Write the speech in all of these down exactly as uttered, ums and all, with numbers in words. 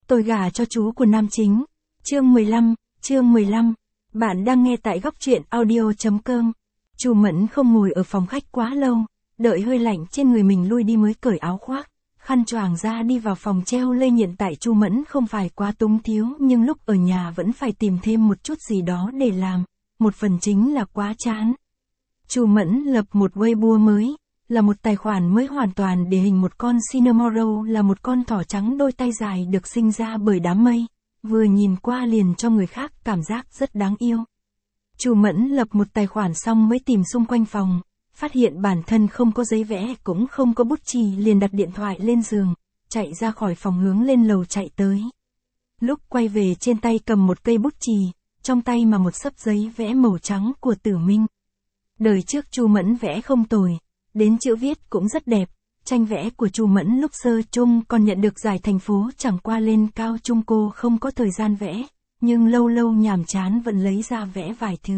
Tôi gả cho chú của nam chính. Chương mười lăm, chương mười lăm. Bạn đang nghe tại góc truyện audio chấm com. Chu Mẫn không ngồi ở phòng khách quá lâu, đợi hơi lạnh trên người mình lui đi mới cởi áo khoác, khăn choàng ra đi vào phòng treo lê. Hiện tại Chu Mẫn không phải quá túng thiếu, nhưng lúc ở nhà vẫn phải tìm thêm một chút gì đó để làm, một phần chính là quá chán. Chu Mẫn lập một Weibo mới, là một tài khoản mới hoàn toàn để hình một con Cinnamorough, là một con thỏ trắng đôi tay dài được sinh ra bởi đám mây, vừa nhìn qua liền cho người khác cảm giác rất đáng yêu. Chu Mẫn lập một tài khoản xong mới tìm xung quanh phòng, phát hiện bản thân không có giấy vẽ cũng không có bút chì, liền đặt điện thoại lên giường, chạy ra khỏi phòng hướng lên lầu chạy tới. Lúc quay về trên tay cầm một cây bút chì, trong tay mà một xấp giấy vẽ màu trắng của Tử Minh. Đời trước Chu Mẫn vẽ không tồi, đến chữ viết cũng rất đẹp, tranh vẽ của Chu Mẫn lúc sơ chung còn nhận được giải thành phố, chẳng qua lên cao trung cô không có thời gian vẽ, nhưng lâu lâu nhàm chán vẫn lấy ra vẽ vài thứ.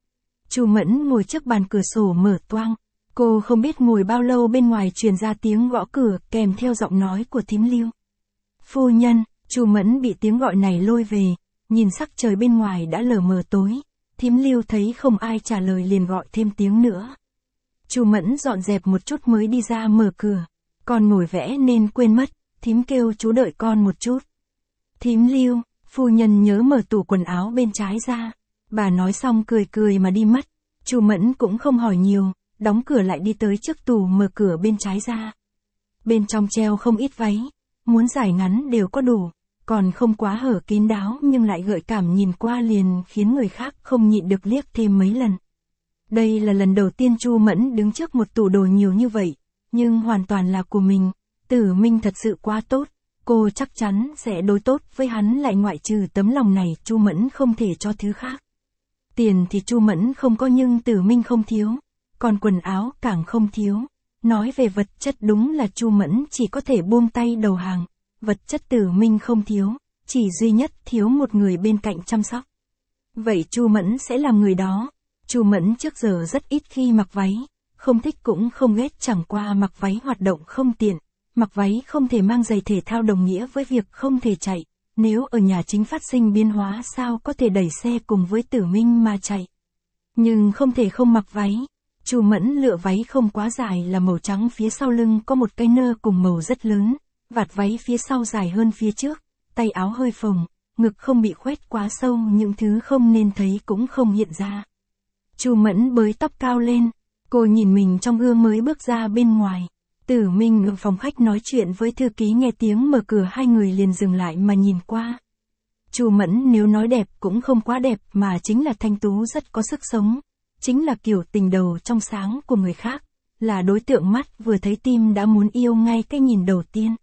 Chu Mẫn ngồi trước bàn cửa sổ mở toang, cô không biết ngồi bao lâu bên ngoài truyền ra tiếng gõ cửa kèm theo giọng nói của thím Lưu. Phu nhân. Chu Mẫn bị tiếng gọi này lôi về, nhìn sắc trời bên ngoài đã lờ mờ tối, thím Lưu thấy không ai trả lời liền gọi thêm tiếng nữa. Chu Mẫn dọn dẹp một chút mới đi ra mở cửa, con ngồi vẽ nên quên mất, thím kêu chú đợi con một chút. Thím Lưu, phu nhân nhớ mở tủ quần áo bên trái ra. Bà nói xong cười cười mà đi mất. Chu Mẫn cũng không hỏi nhiều, đóng cửa lại đi tới trước tủ mở cửa bên trái ra. Bên trong treo không ít váy, muốn dài ngắn đều có đủ, còn không quá hở kín đáo nhưng lại gợi cảm, nhìn qua liền khiến người khác không nhịn được liếc thêm mấy lần. Đây là lần đầu tiên Chu Mẫn đứng trước một tủ đồ nhiều như vậy, nhưng hoàn toàn là của mình. Tử Minh thật sự quá tốt, cô chắc chắn sẽ đối tốt với hắn, lại ngoại trừ tấm lòng này Chu Mẫn không thể cho thứ khác. Tiền thì Chu Mẫn không có nhưng Tử Minh không thiếu, còn quần áo càng không thiếu. Nói về vật chất đúng là Chu Mẫn chỉ có thể buông tay đầu hàng, vật chất Tử Minh không thiếu, chỉ duy nhất thiếu một người bên cạnh chăm sóc. Vậy Chu Mẫn sẽ làm người đó. Chu Mẫn trước giờ rất ít khi mặc váy, không thích cũng không ghét, chẳng qua mặc váy hoạt động không tiện, mặc váy không thể mang giày thể thao đồng nghĩa với việc không thể chạy. Nếu ở nhà chính phát sinh biến hóa sao có thể đẩy xe cùng với Tử Minh mà chạy. Nhưng không thể không mặc váy. Chu Mẫn lựa váy không quá dài, là màu trắng, phía sau lưng có một cái nơ cùng màu rất lớn, vạt váy phía sau dài hơn phía trước, tay áo hơi phồng, ngực không bị khoét quá sâu, những thứ không nên thấy cũng không hiện ra. Chu Mẫn bới tóc cao lên, cô nhìn mình trong gương mới bước ra bên ngoài. Tử Minh ở phòng khách nói chuyện với thư ký, nghe tiếng mở cửa hai người liền dừng lại mà nhìn qua. Chu Mẫn nếu nói đẹp cũng không quá đẹp, mà chính là thanh tú, rất có sức sống, chính là kiểu tình đầu trong sáng của người khác, là đối tượng mắt vừa thấy tim đã muốn yêu ngay cái nhìn đầu tiên.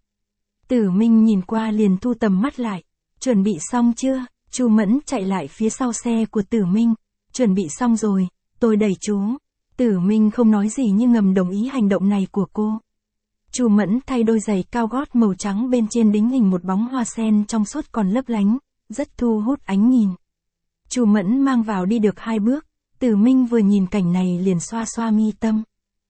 Tử Minh nhìn qua liền thu tầm mắt lại. Chuẩn bị xong chưa? Chu Mẫn chạy lại phía sau xe của Tử Minh. Chuẩn bị xong rồi, tôi đẩy chú. Tử Minh không nói gì nhưng ngầm đồng ý hành động này của cô. Chu Mẫn thay đôi giày cao gót màu trắng, bên trên đính hình một bóng hoa sen trong suốt còn lấp lánh, rất thu hút ánh nhìn. Chu Mẫn mang vào đi được hai bước, Tử Minh vừa nhìn cảnh này liền xoa xoa mi tâm.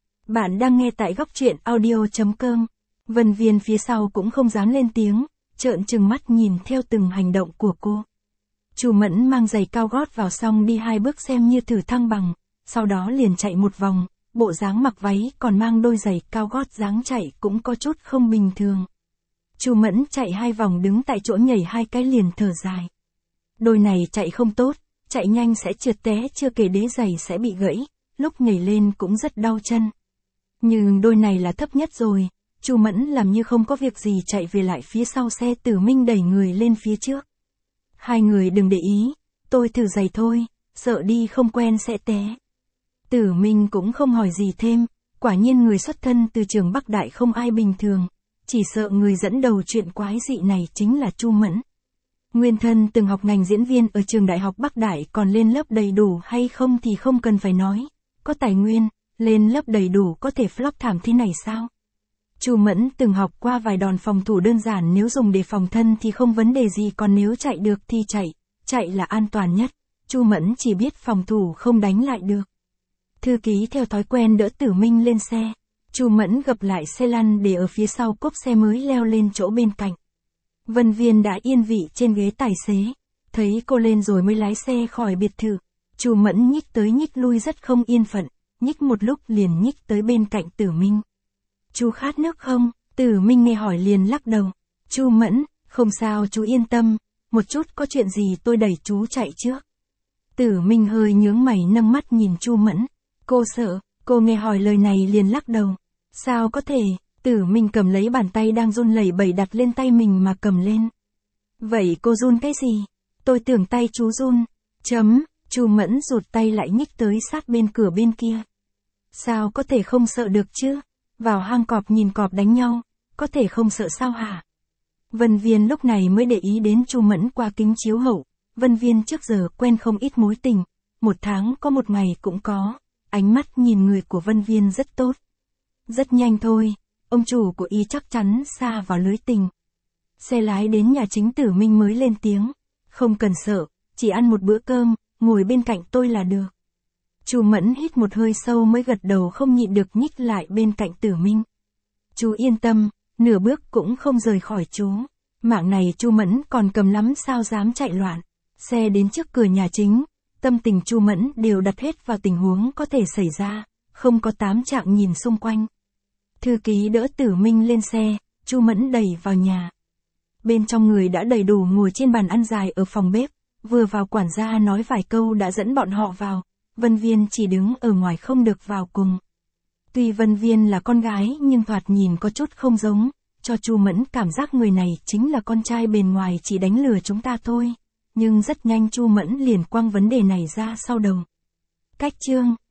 Bạn đang nghe tại góc truyện audio chấm com. Vân Viên phía sau cũng không dám lên tiếng, trợn trừng mắt nhìn theo từng hành động của cô. Chu Mẫn mang giày cao gót vào xong đi hai bước xem như thử thăng bằng, sau đó liền chạy một vòng, bộ dáng mặc váy còn mang đôi giày cao gót, dáng chạy cũng có chút không bình thường. Chu Mẫn chạy hai vòng đứng tại chỗ nhảy hai cái liền thở dài. Đôi này chạy không tốt, chạy nhanh sẽ trượt té, chưa kể đế giày sẽ bị gãy, lúc nhảy lên cũng rất đau chân. Nhưng đôi này là thấp nhất rồi. Chu Mẫn làm như không có việc gì chạy về lại phía sau xe. Tử Minh đẩy người lên phía trước. Hai người đừng để ý, tôi thử giày thôi, sợ đi không quen sẽ té. Tử Minh cũng không hỏi gì thêm, quả nhiên người xuất thân từ trường Bắc Đại không ai bình thường, chỉ sợ người dẫn đầu chuyện quái dị này chính là Chu Mẫn. Nguyên thân từng học ngành diễn viên ở trường Đại học Bắc Đại, còn lên lớp đầy đủ hay không thì không cần phải nói, có tài nguyên, lên lớp đầy đủ có thể flop thảm thế này sao? Chu Mẫn từng học qua vài đòn phòng thủ đơn giản, nếu dùng để phòng thân thì không vấn đề gì, còn nếu chạy được thì chạy, chạy là an toàn nhất. Chu Mẫn chỉ biết phòng thủ không đánh lại được. Thư ký theo thói quen đỡ Tử Minh lên xe. Chu Mẫn gập lại xe lăn để ở phía sau cốp xe mới leo lên chỗ bên cạnh. Vân Viên đã yên vị trên ghế tài xế, thấy cô lên rồi mới lái xe khỏi biệt thự. Chu Mẫn nhích tới nhích lui rất không yên phận, nhích một lúc liền nhích tới bên cạnh Tử Minh. Chú khát nước không? Tử Minh nghe hỏi liền lắc đầu. Chu Mẫn, không sao chú yên tâm, một chút có chuyện gì tôi đẩy chú chạy trước. Tử Minh hơi nhướng mày nâng mắt nhìn Chu Mẫn. Cô sợ, cô nghe hỏi lời này liền lắc đầu. Sao có thể? Tử Minh cầm lấy bàn tay đang run lẩy bẩy đặt lên tay mình mà cầm lên. Vậy cô run cái gì? Tôi tưởng tay chú run. Chấm, Chu Mẫn rụt tay lại nhích tới sát bên cửa bên kia. Sao có thể không sợ được chứ? Vào hang cọp nhìn cọp đánh nhau, có thể không sợ sao hả? Vân Viên lúc này mới để ý đến Chu Mẫn qua kính chiếu hậu. Vân Viên trước giờ quen không ít mối tình, một tháng có một ngày cũng có. Ánh mắt nhìn người của Vân Viên rất tốt. Rất nhanh thôi, ông chủ của y chắc chắn sa vào lưới tình. Xe lái đến nhà chính Tử Minh mới lên tiếng. Không cần sợ, chỉ ăn một bữa cơm, ngồi bên cạnh tôi là được. Chu Mẫn hít một hơi sâu mới gật đầu không nhịn được nhích lại bên cạnh Tử Minh. Chú yên tâm, nửa bước cũng không rời khỏi chú. Mạng này Chu Mẫn còn cầm lắm sao dám chạy loạn. Xe đến trước cửa nhà chính, tâm tình Chu Mẫn đều đặt hết vào tình huống có thể xảy ra, không có tám trạng nhìn xung quanh. Thư ký đỡ Tử Minh lên xe, Chu Mẫn đẩy vào nhà. Bên trong người đã đầy đủ ngồi trên bàn ăn dài ở phòng bếp, vừa vào quản gia nói vài câu đã dẫn bọn họ vào, Vân Viên chỉ đứng ở ngoài không được vào cùng. Tuy Vân Viên là con gái nhưng thoạt nhìn có chút không giống, cho Chu Mẫn cảm giác người này chính là con trai bên ngoài chỉ đánh lừa chúng ta thôi, nhưng rất nhanh Chu Mẫn liền quăng vấn đề này ra sau đầu. Cách chương